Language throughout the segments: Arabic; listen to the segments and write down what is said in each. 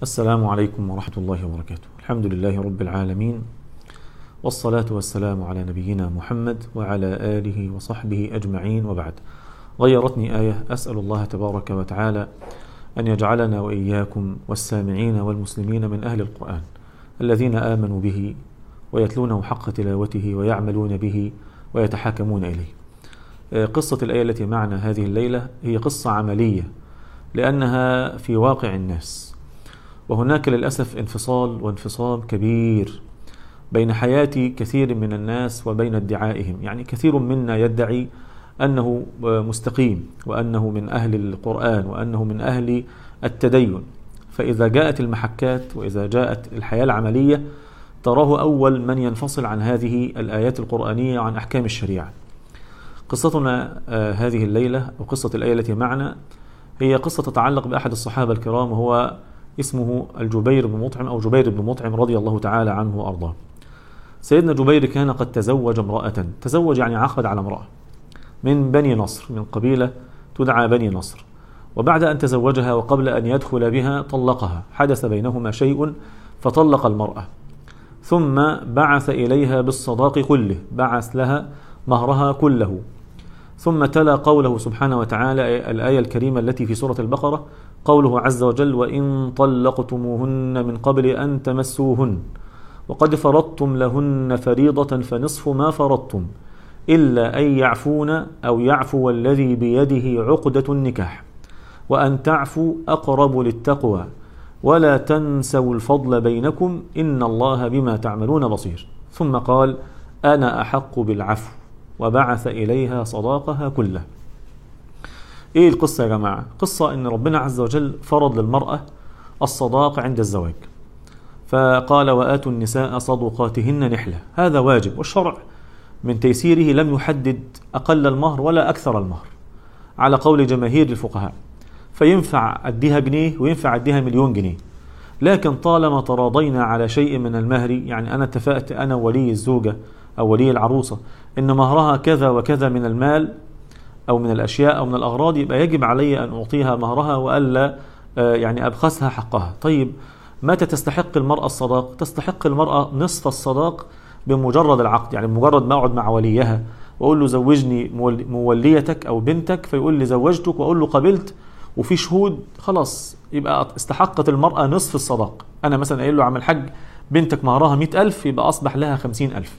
السلام عليكم ورحمة الله وبركاته. الحمد لله رب العالمين، والصلاة والسلام على نبينا محمد وعلى آله وصحبه أجمعين، وبعد. غيرتني آية، أسأل الله تبارك وتعالى أن يجعلنا وإياكم والسامعين والمسلمين من أهل القرآن الذين آمنوا به ويتلونه حق تلاوته ويعملون به ويتحاكمون إليه. قصة الآية التي معنا هذه الليلة هي قصة عملية لأنها في واقع الناس، وهناك للأسف انفصام كبير بين حياة كثير من الناس وبين ادعائهم. يعني كثير منا يدعي أنه مستقيم وأنه من أهل القرآن وأنه من أهل التدين، فإذا جاءت المحكات وإذا جاءت الحياة العملية تراه أول من ينفصل عن هذه الآيات القرآنية وعن أحكام الشريعة. قصتنا هذه الليلة وقصة الآية التي معنا هي قصة تتعلق بأحد الصحابة الكرام، وهو اسمه الجبير بن مطعم أو جبير بن مطعم رضي الله تعالى عنه وأرضاه. سيدنا جبير كان قد تزوج امرأة، تزوج يعني عقد على امرأة من بني نصر، من قبيلة تدعى بني نصر، وبعد أن تزوجها وقبل أن يدخل بها طلقها، حدث بينهما شيء فطلق المرأة، ثم بعث إليها بالصداق كله، بعث لها مهرها كله، ثم تلا قوله سبحانه وتعالى الآية الكريمة التي في سورة البقرة، قوله عز وجل: وإن طلقتموهن من قبل أن تمسوهن وقد فرضتم لهن فريضة فنصف ما فرضتم إلا أن يعفون أو يعفو الذي بيده عقدة النكاح وأن تعفوا أقرب للتقوى ولا تنسوا الفضل بينكم إن الله بما تعملون بصير. ثم قال: أنا أحق بالعفو، وبعث إليها صداقها كله. إيه القصة يا جماعة؟ قصة إن ربنا عز وجل فرض للمرأة الصداق عند الزواج، فقال: وآتوا النساء صدقاتهن نحلة. هذا واجب، والشرع من تيسيره لم يحدد أقل المهر ولا أكثر المهر على قول جماهير الفقهاء، فينفع أديها جنيه وينفع أديها مليون جنيه، لكن طالما تراضينا على شيء من المهر، يعني أنا اتفقت أنا ولي الزوجة أو ولي العروسة إن مهرها كذا وكذا من المال أو من الأشياء أو من الأغراض، يبقى يجب علي أن أعطيها مهرها وألا يعني أبخسها حقها. طيب متى تستحق المرأة الصداق؟ تستحق المرأة نصف الصداق بمجرد العقد، يعني بمجرد ما أقعد مع وليها وأقول له زوجني موليتك أو بنتك، فيقول لي زوجتك وأقول له قبلت وفي شهود، خلاص يبقى استحقت المرأة نصف الصداق. أنا مثلا قايل له عم الحاج بنتك مهرها 100,000، يبقى أصبح لها 50,000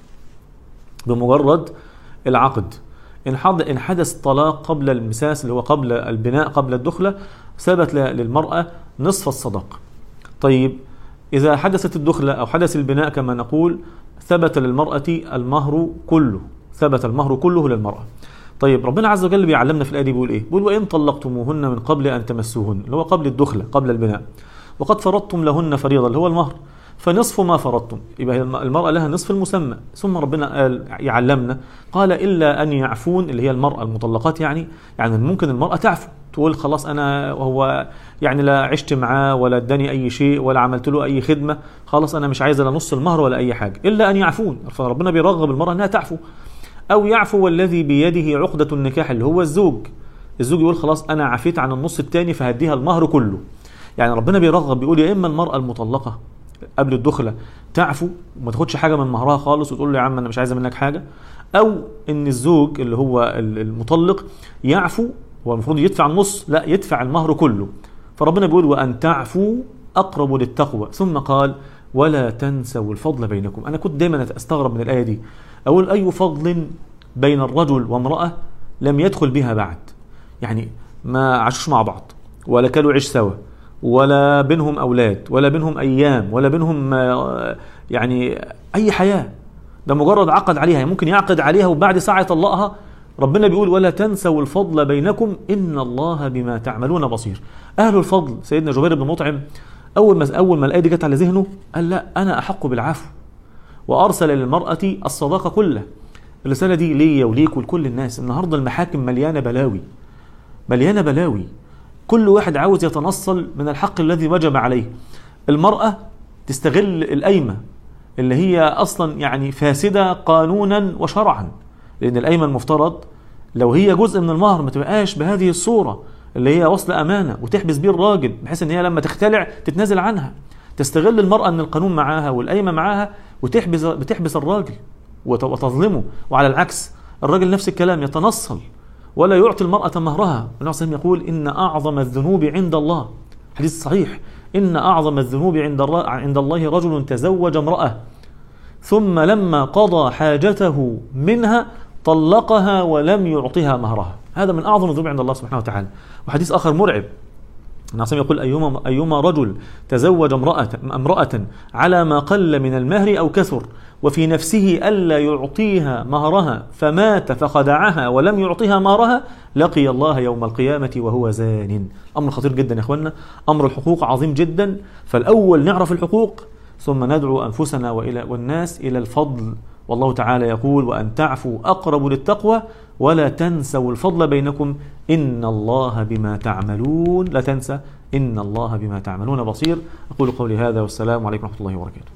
بمجرد العقد. إن حدث طلاق قبل المساس اللي هو قبل البناء قبل الدخلة، ثبت للمرأة نصف الصداق. طيب إذا حدثت الدخلة أو حدث البناء كما نقول، ثبت للمرأة المهر كله، ثبت المهر كله للمرأة. طيب ربنا عز وجل بيعلمنا في الآية دي بيقول إيه؟ بيقول: وإن طلقتموهن من قبل أن تمسوهن، اللي هو قبل الدخلة قبل البناء، وقد فرضتم لهن فريضة اللي هو المهر، فنصف ما فرضتم، يبقى المرأة لها نصف المسمى. ثم ربنا قال يعلمنا، قال: إلا أن يعفون، اللي هي المرأة المطلقات، يعني ممكن المرأة تعفو، تقول خلاص أنا هو يعني لا عشت معاه ولا اداني أي شيء ولا عملت له أي خدمة، خلاص أنا مش عايز لا نص المهر ولا أي حاجة، إلا أن يعفون. فربنا بيرغب المرأة أنها تعفو، أو يعفو والذي بيده عقدة النكاح اللي هو الزوج يقول خلاص أنا عفيت عن النص الثاني فهديها المهر كله. يعني ربنا بيرغب، بيقول يا إما المرأة المطلقة قبل الدخلة تعفو وما تاخدش حاجة من مهرها خالص وتقول له يا عم أنا مش عايزة منك حاجة، أو إن الزوج اللي هو المطلق يعفو، هو المفروض يدفع النص، لا يدفع المهر كله. فربنا بيقول: وأن تعفو أقرب للتقوى. ثم قال: ولا تنسوا الفضل بينكم. أنا كنت دايما أستغرب من الآية دي، أقول أي فضل بين الرجل وامرأة لم يدخل بها بعد، يعني ما عاشوش مع بعض ولا كانوا عيش سوا ولا بينهم أولاد ولا بينهم أيام ولا بينهم يعني أي حياة، ده مجرد عقد عليها، يعني ممكن يعقد عليها وبعد ساعة يطلقها. ربنا بيقول: ولا تنسوا الفضل بينكم إن الله بما تعملون بصير. أهل الفضل سيدنا جبير بن مطعم أول ما الآية دي جت على ذهنه قال: لا أنا أحق بالعفو، وأرسل للمرأة الصداقة كله. الرسالة دي ليا وليك ولكل الناس. النهاردة المحاكم مليانة بلاوي، مليانة بلاوي، كل واحد عاوز يتنصل من الحق الذي وجب عليه. المرأة تستغل القايمة اللي هي أصلا يعني فاسدة قانونا وشرعا، لأن القايمة المفترض لو هي جزء من المهر ما تبقاش بهذه الصورة اللي هي وصل أمانة وتحبس بيه الراجل بحيث ان هي لما تختلع تتنازل عنها. تستغل المرأة ان القانون معاها والقايمة معاها بتحبس الراجل وتظلمه. وعلى العكس الراجل نفس الكلام يتنصل ولا يعطي المرأة مهرها. النبي صلى الله عليه وسلم يقول إن أعظم الذنوب عند الله، حديث صحيح، إن أعظم الذنوب عند الله رجل تزوج امرأة ثم لما قضى حاجته منها طلقها ولم يعطها مهرها. هذا من أعظم الذنوب عند الله سبحانه وتعالى. وحديث آخر مرعب، النبي صلى الله عليه وسلم يقول أيما رجل تزوج امرأة على ما قل من المهر أو كثر وفي نفسه ألا يعطيها مهرها فمات فخدعها ولم يعطيها مهرها لقي الله يوم القيامة وهو زان. أمر خطير جدا يا إخواننا، أمر الحقوق عظيم جدا. فالأول نعرف الحقوق ثم ندعو أنفسنا والناس إلى الفضل. والله تعالى يقول وأن تعفوا أقرب للتقوى ولا تنسوا الفضل بينكم إن الله بما تعملون، لا تنسى إن الله بما تعملون بصير. أقول قولي هذا والسلام عليكم ورحمة الله وبركاته.